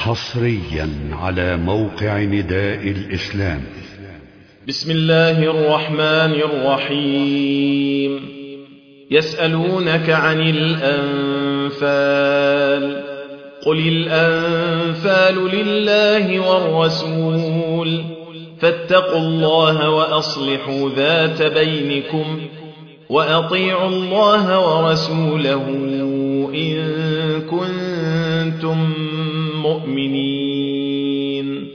حصريا على موقع نداء الإسلام. بسم الله الرحمن الرحيم. يسألونك عن الأنفال، قل الأنفال لله والرسول، فاتقوا الله وأصلحوا ذات بينكم، وأطيعوا الله ورسوله إن كنتم مؤمنين.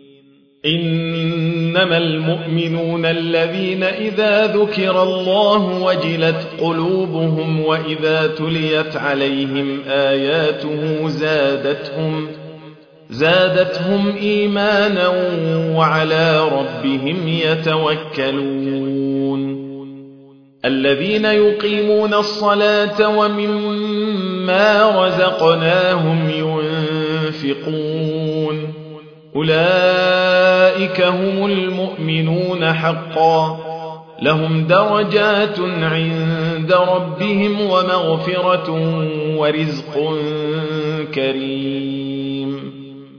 إنما المؤمنون الذين إذا ذكر الله وجلت قلوبهم وإذا تليت عليهم آياته زادتهم إيمانا وعلى ربهم يتوكلون. الذين يقيمون الصلاة ومما رزقناهم ينفقون، أولئك هم المؤمنون حقا، لهم درجات عند ربهم ومغفرة ورزق كريم.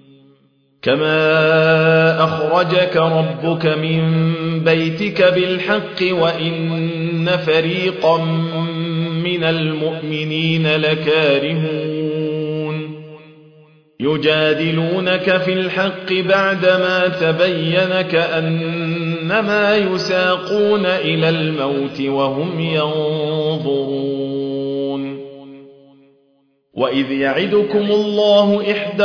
كما أخرجك ربك من بيتك بالحق وإن فريقا من المؤمنين لكارهون، يجادلونك في الحق بعدما تبين كأنما يساقون إلى الموت وهم ينظرون. وإذ يعدكم الله إحدى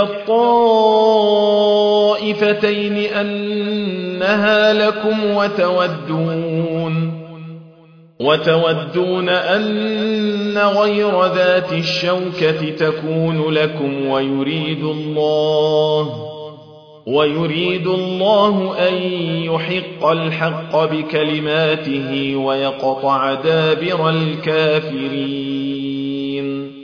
الطائفتين أنها لكم وتودون أن غير ذات الشوكة تكون لكم، ويريد الله أن يحق الحق بكلماته ويقطع دابر الكافرين،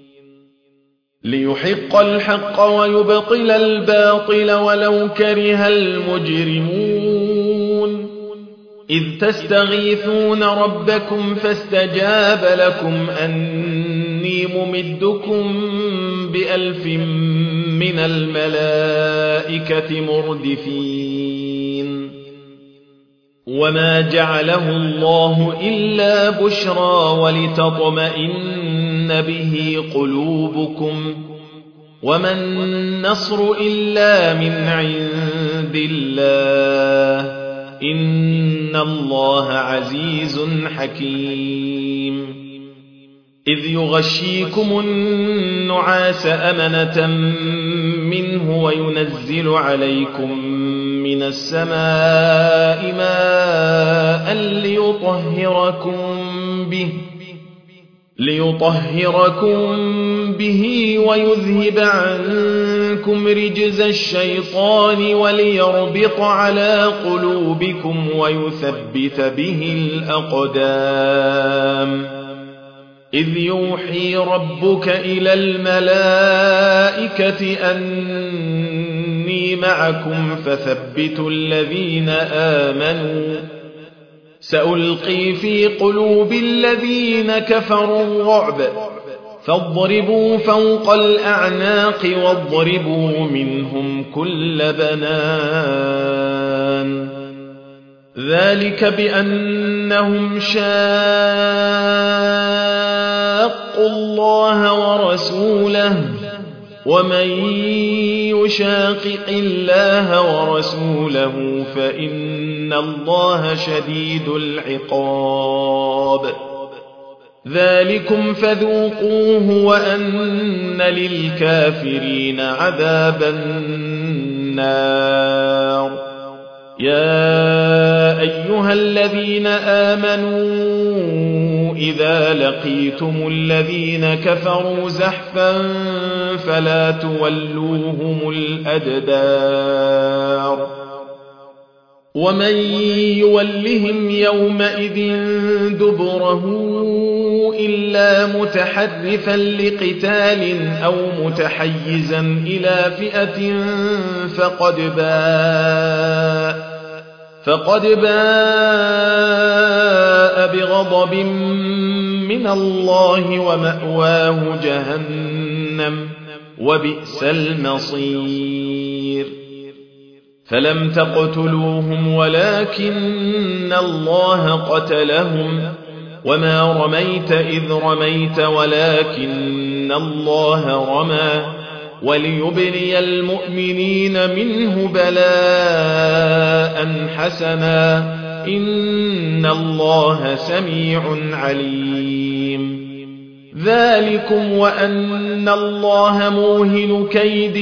ليحق الحق ويبطل الباطل ولو كره المجرمون. إذ تستغيثون ربكم فاستجاب لكم أني ممدكم ب1000 من الملائكة مردفين. وما جعله الله إلا بشرى ولتطمئن به قلوبكم، وما النصر إلا من عند الله، إن الله عزيز حكيم. إذ يغشيكم النعاس أمنة منه وينزل عليكم من السماء ماء ليطهركم به ويذهب عنكم رجز الشيطان وليربط على قلوبكم ويثبت به الأقدام. إذ يوحي ربك إلى الملائكة أني معكم فثبتوا الذين آمنوا، سألقي في قلوب الذين كفروا الرعب، فاضربوا فوق الأعناق واضربوا منهم كل بنان. ذلك بأنهم شاقوا الله ورسوله، ومن يشاقق الله ورسوله فإن الله شديد العقاب. ذلكم فذوقوه وأن للكافرين عذاب النار. يا أيها الذين آمنوا إذا لقيتم الذين كفروا زحفا فلا تولوهم الأدبار، ومن يولهم يومئذ دبره إلا متحرفا لقتال أو متحيزا إلى فئة فقد باء بغضب من الله ومأواه جهنم وبئس المصير فلم تقتلوهم ولكن الله قتلهم وما رميت إذ رميت ولكن الله رمى وليبلي المؤمنين منه بلاء حسنا إن الله سميع عليم ذلكم وأن الله موهن كيد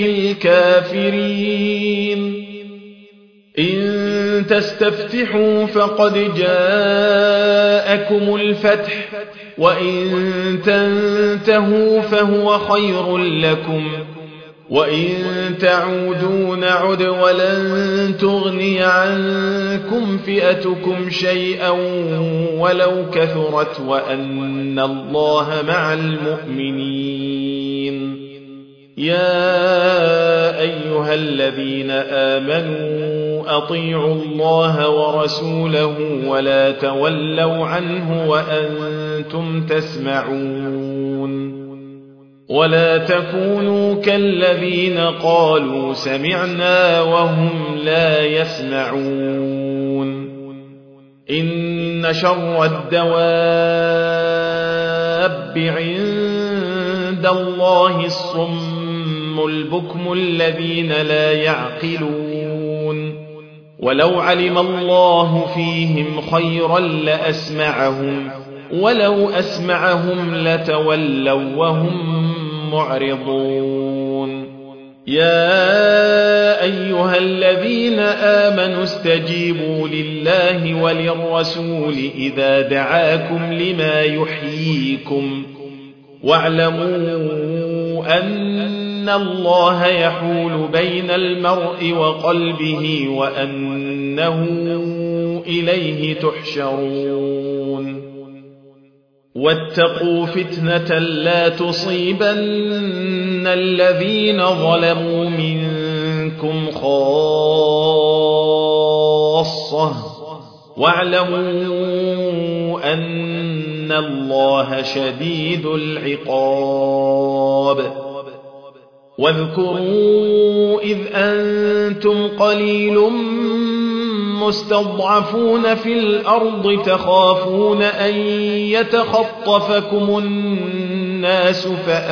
الكافرين إن تستفتحوا فقد جاءكم الفتح وإن تنتهوا فهو خير لكم وإن تعودوا نعد ولن تغني عنكم فئتكم شيئا ولو كثرت وأن الله مع المؤمنين يا أيها الذين آمنوا أطيعوا الله ورسوله ولا تولوا عنه وأنتم تسمعون ولا تكونوا كالذين قالوا سمعنا وهم لا يسمعون إن شر الدواب عند الله الصم البكم الذين لا يعقلون ولو علم الله فيهم خيرا لأسمعهم ولو أسمعهم لتولوا وهم معرضون يا أيها الذين آمنوا استجيبوا لله وللرسول إذا دعاكم لما يحييكم واعلموا أن الله يحول بين المرء وقلبه وأنه إليه تحشرون واتقوا فتنة لا تصيبن الذين ظلموا منكم خاصة واعلموا أن الله شديد العقاب واذكروا إذ أنتم قليل مستضعفون في الأرض تخافون أن يتخطفكم الناس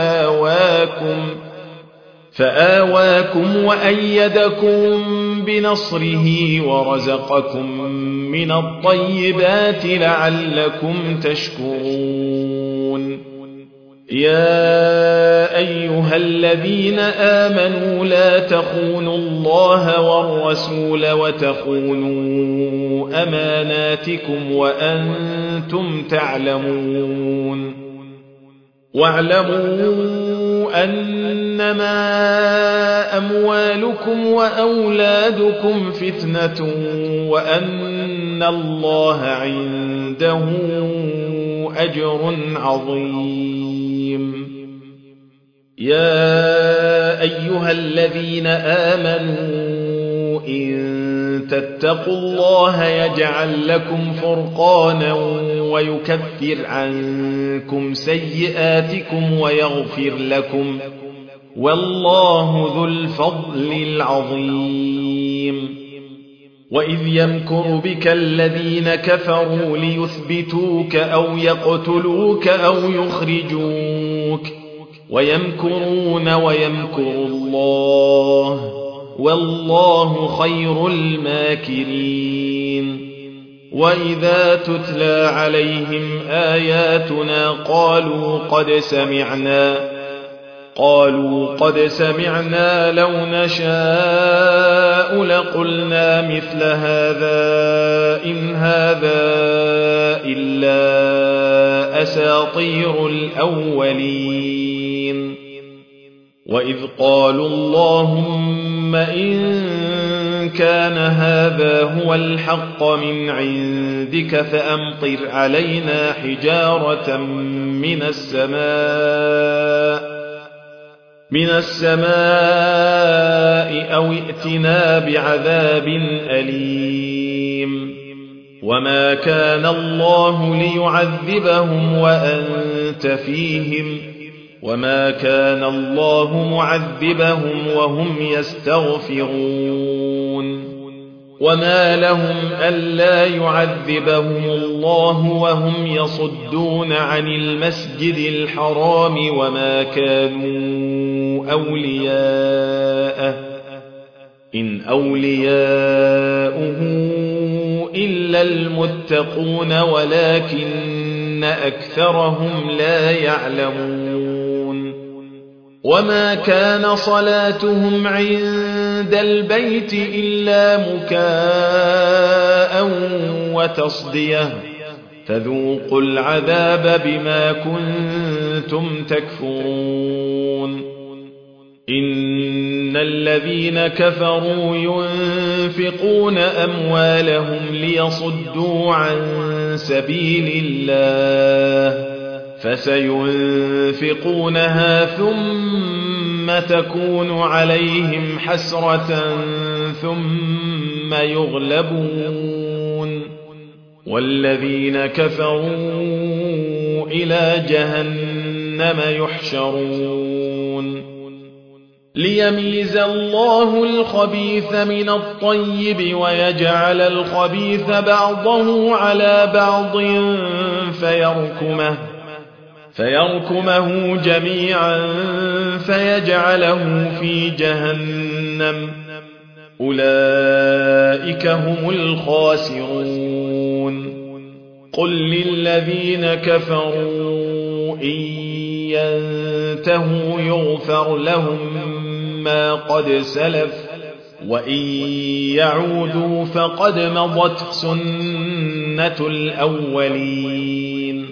فآواكم وأيدكم بنصره ورزقكم من الطيبات لعلكم تشكرون يا أيها الذين آمنوا لا تخونوا الله والرسول وتخونوا أماناتكم وأنتم تعلمون واعلموا أنما أموالكم وأولادكم فتنة وأن الله عنده أجر عظيم يا أيها الذين آمنوا إن تتقوا الله يجعل لكم فرقانا ويكفر عنكم سيئاتكم ويغفر لكم والله ذو الفضل العظيم وإذ يمكر بك الذين كفروا ليثبتوك أو يقتلوك أو يخرجوك ويمكرون ويمكر الله والله خير الماكرين وإذا تتلى عليهم آياتنا قالوا قد سمعنا لو نشاء لقلنا مثل هذا إن هذا إلا أساطير الأولين وإذ قالوا اللهم إن كان هذا هو الحق من عندك فأمطر علينا حجارة من السماء أو ائتنا بعذاب أليم وما كان الله ليعذبهم وأنت فيهم وما كان الله معذبهم وهم يستغفرون وما لهم ألا يعذبهم الله وهم يصدون عن المسجد الحرام وما كانوا أولياءه إن أولياؤه إلا المتقون ولكن أكثرهم لا يعلمون وما كان صلاتهم عند البيت إلا مكاء وتصدية فذوقوا العذاب بما كنتم تكفرون إن الذين كفروا ينفقون أموالهم ليصدوا عن سبيل الله فسينفقونها ثم تكون عليهم حسرة ثم يغلبون والذين كفروا إلى جهنم يحشرون ليميز الله الخبيث من الطيب ويجعل الخبيث بعضه على بعض فيركمه جميعا فيجعله في جهنم أولئك هم الخاسرون قل للذين كفروا إن ينتهوا يغفر لهم ما قد سلف وإن يعودوا فقد مضت سنة الأولين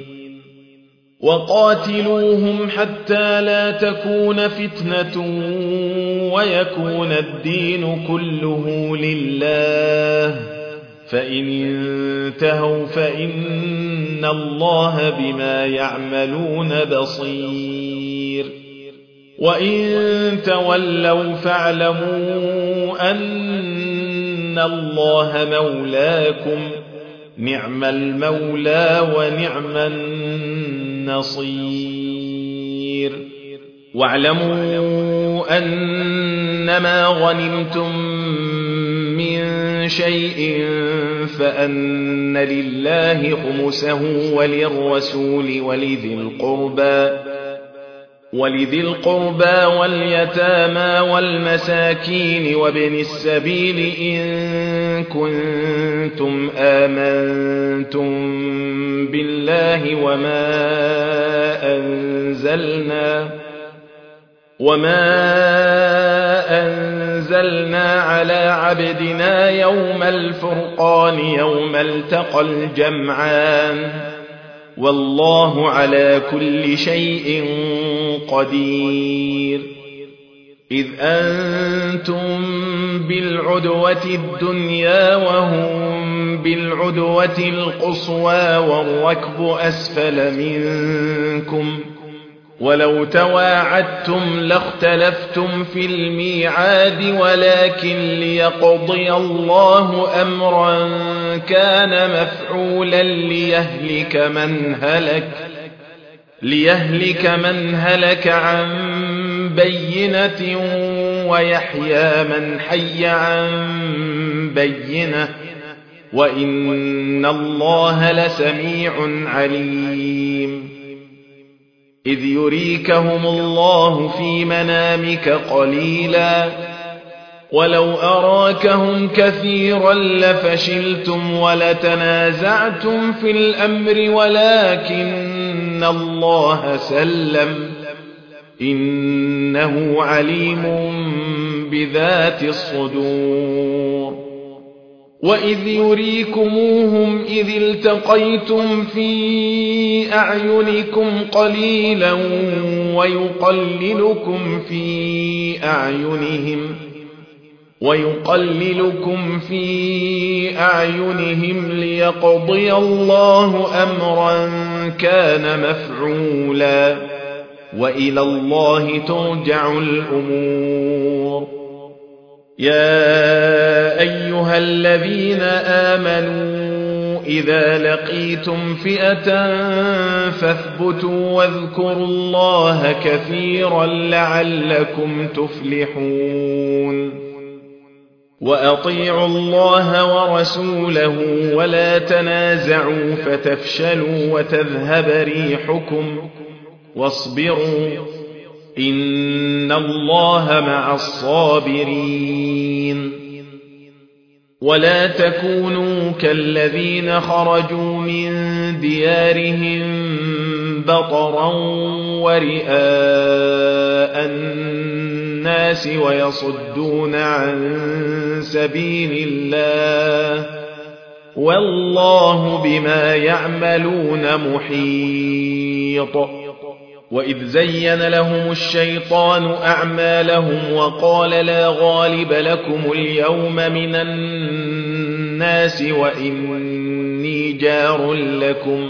وقاتلوهم حتى لا تكون فتنة ويكون الدين كله لله فإن انتهوا فإن الله بما يعملون بصير وإن تولوا فاعلموا أن الله مولاكم نعم المولى ونعم النصير واعلموا أنما غنمتم من شيء فأن لله خمسه وللرسول ولذي القربى واليتامى والمساكين وابن السبيل إن كنتم آمنتم بالله وما أنزلنا على عبدنا يوم الفرقان يوم التقى الجمعان والله على كل شيء قدير إذ أنتم بالعدوة الدنيا وهم بالعدوة القصوى والركب أسفل منكم ولو تواعدتم لاختلفتم في الميعاد ولكن ليقضي الله أمرا كان مفعولا ليهلك من هلك عن بينة ويحيى من حي عن بينة وإن الله لسميع عليم إذ يريكهم الله في منامك قليلا ولو أراكهم كثيرا لفشلتم ولتنازعتم في الأمر ولكن الله سلم إنه عليم بذات الصدور وإذ يريكموهم إذ التقيتم في أعينكم قليلا ويقللكم في أعينهم ليقضي الله أمرا كان مفعولا وإلى الله ترجع الأمور يا أيها الذين آمنوا إذا لقيتم فئة فاثبتوا واذكروا الله كثيرا لعلكم تفلحون وأطيعوا الله ورسوله ولا تنازعوا فتفشلوا وتذهب ريحكم واصبروا إن الله مع الصابرين ولا تكونوا كالذين خرجوا من ديارهم بطرا ورئاء الناس ويصدون عن سبيل الله والله بما يعملون محيط وإذ زين لهم الشيطان أعمالهم وقال لا غالب لكم اليوم من الناس وإني جار لكم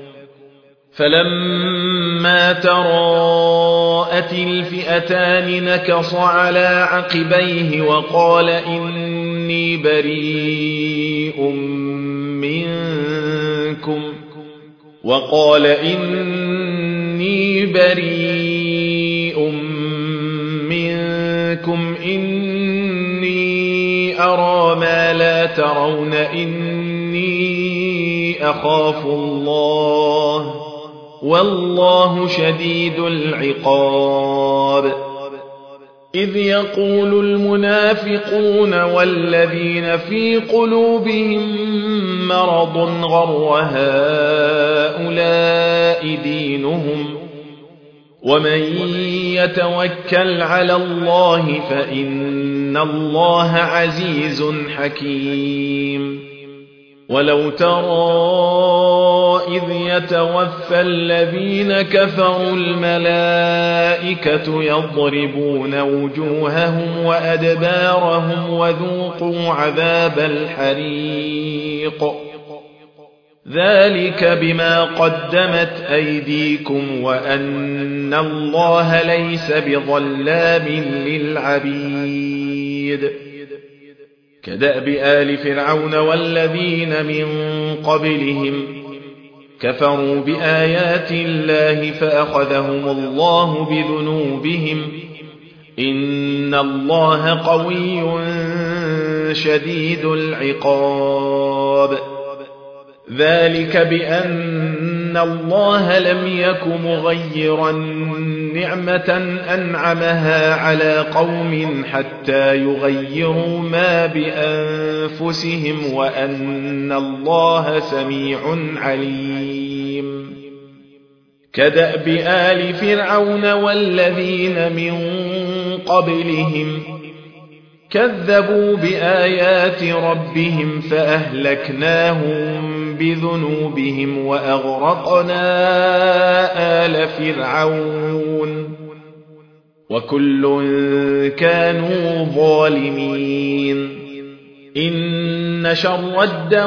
فلما تراءت الفئتان نكص على عقبيه وقال إني بريء منكم إني أرى ما لا ترون إني أخاف الله والله شديد العقاب إذ يقول المنافقون والذين في قلوبهم مرض غر هؤلاء دينهم ومن يتوكل على الله فإن الله عزيز حكيم ولو ترى إذ يتوفى الذين كفروا الملائكة يضربون وجوههم وأدبارهم وذوقوا عذاب الحريق ذلك بما قدمت أيديكم وأن الله ليس بظلام للعبيد كدأب آل فرعون والذين من قبلهم كفروا بآيات الله فأخذهم الله بذنوبهم إن الله قوي شديد العقاب ذلك بأن الله لم يك مغيرا نعمة أنعمها على قوم حتى يغيروا ما بأنفسهم وأن الله سميع عليم كدأب آل فرعون والذين من قبلهم كذبوا بآيات ربهم فأهلكناهم بذنوبهم وأغرقنا آل فرعون وكل كانوا ظالمين إن شر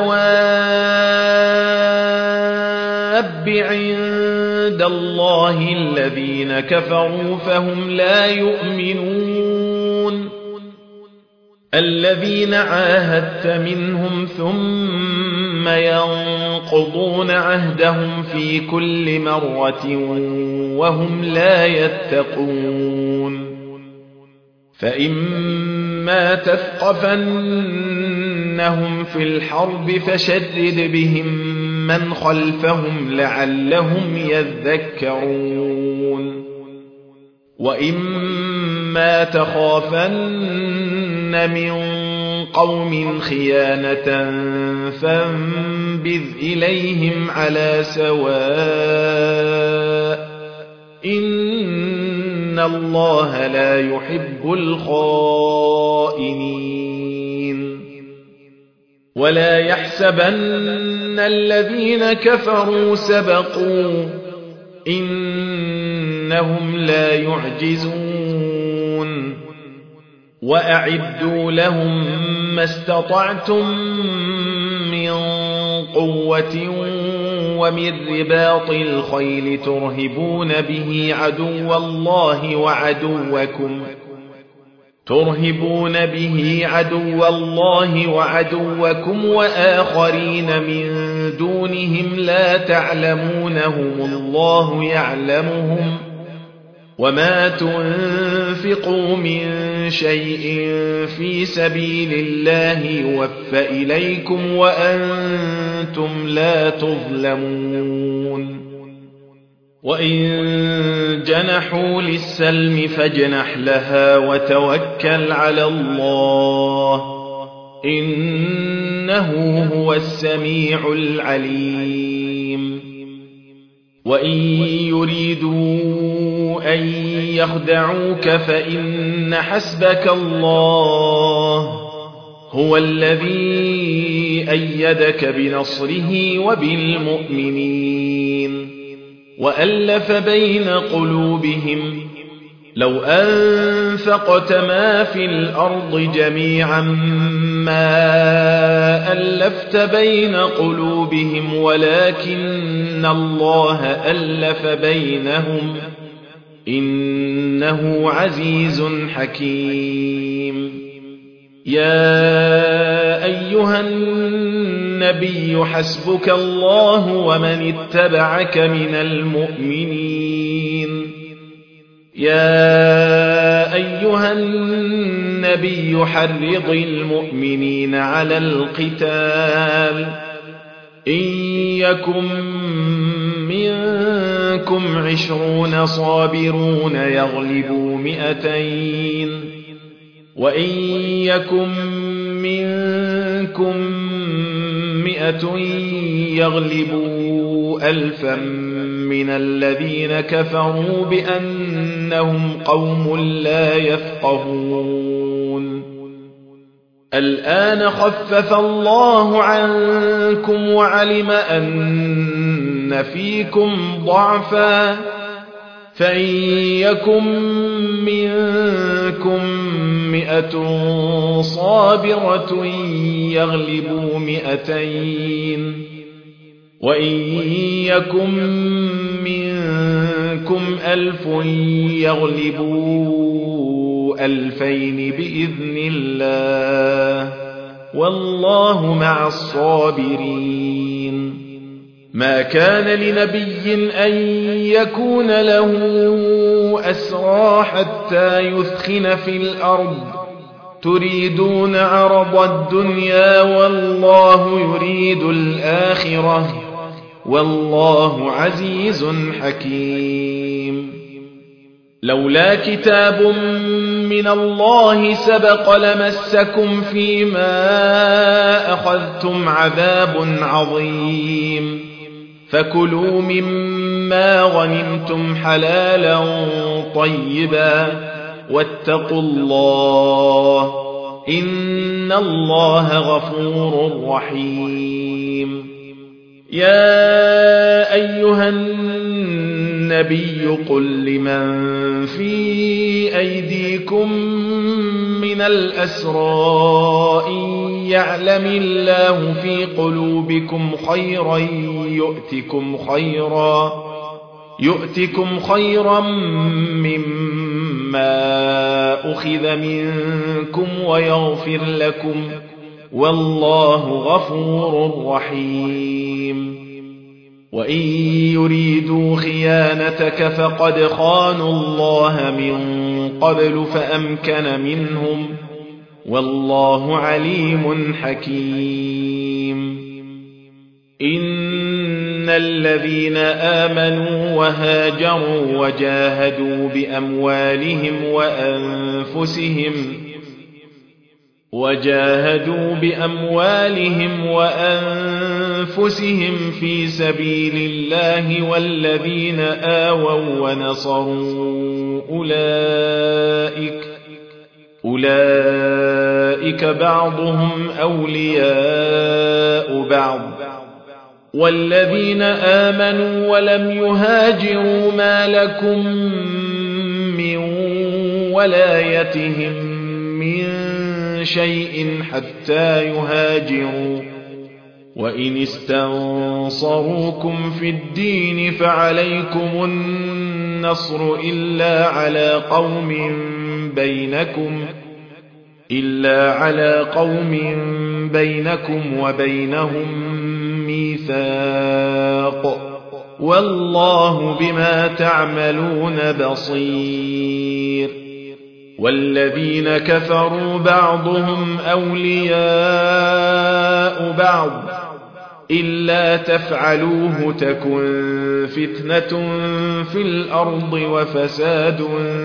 الدواب عند الله الذين كفروا فهم لا يؤمنون الذين عاهدت منهم ثم ينقضون عهدهم في كل مرة وهم لا يتقون فإما تثقفنهم في الحرب فشرد بهم من خلفهم لعلهم يذكرون وإما تخافن من قوم خيانة فانبذ إليهم على سواء إن الله لا يحب الخائنين ولا يحسبن الذين كفروا سبقوا إنهم لا يعجزون وأعدوا لهم ما استطعتم من قوة ومن رباط الخيل ترهبون به عدو الله وعدوكم وآخرين من دونهم لا تعلمونهم الله يعلمهم وما تنفقوا من شيء في سبيل الله يوفى إليكم وأنتم لا تظلمون وإن جنحوا للسلم فاجنح لها وتوكل على الله إنه هو السميع العليم وإن يريدوا أن يخدعوك فإن حسبك الله هو الذي أيدك بنصره وبالمؤمنين وألف بين قلوبهم لو أنفقت ما في الأرض جميعا ما ألفت بين قلوبهم ولكن الله ألف بينهم إنه عزيز حكيم يا أيها النبي حسبك الله ومن اتبعك من المؤمنين يا أيها النبي حرض المؤمنين على القتال إن يكن منكم 20 صابرون يغلبوا 200 وإن يكن منكم 100 يغلبوا 1000 من الذين كفروا بأنهم قوم لا يفقهون الآن خفف الله عنكم وعلم أن فيكم ضعفا فإن يكن منكم 100 صابرة يغلبوا 200 وإن يكن منكم 1000 يغلبوا 2000 بإذن الله والله مع الصابرين ما كان لنبي أن يكون له أسرى حتى يثخن في الأرض تريدون عرض الدنيا والله يريد الآخرة والله عزيز حكيم لولا كتاب من الله سبق لمسكم فيما أخذتم عذاب عظيم فكلوا مما غنمتم حلالا طيبا واتقوا الله إن الله غفور رحيم يا أيها النبي قل لمن في أيديكم من الأسرى إن يعلم الله في قلوبكم خيرا يؤتكم خيرا مما أخذ منكم ويغفر لكم والله غفور رحيم وإن يريدوا خيانتك فقد خانوا الله من قبل فأمكن منهم والله عليم حكيم إن الذين آمنوا وهاجروا وجاهدوا بأموالهم وأنفسهم في سبيل الله والذين آووا ونصروا أولئك بعضهم أولياء بعض والذين آمنوا ولم يهاجروا ما لكم من ولايتهم من شيء حتى يهاجروا وإن استنصروكم في الدين فعليكم النصر إلا على قوم بينكم وبينهم ميثاق والله بما تعملون بصير والذين كفروا بعضهم أولياء بعض إلا تفعلوه تكن فتنة في الأرض وفساد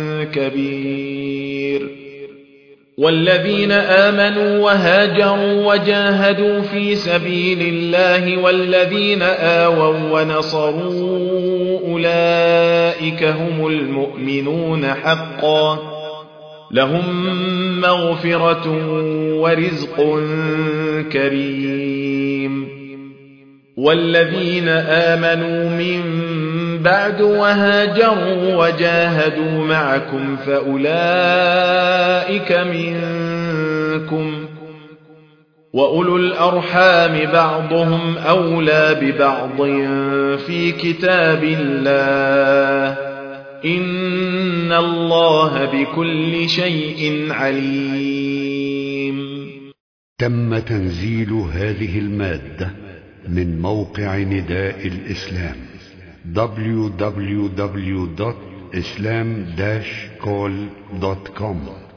كبير والذين آمنوا وهاجروا وجاهدوا في سبيل الله والذين آووا ونصروا أولئك هم المؤمنون حقا لهم مغفرة ورزق كريم والذين آمنوا من بعد وهاجروا وجاهدوا معكم فأولئك منكم وأولو الأرحام بعضهم أولى ببعض في كتاب الله إن الله بكل شيء عليم. تم تنزيل هذه المادة من موقع نداء الإسلام www.islam-call.com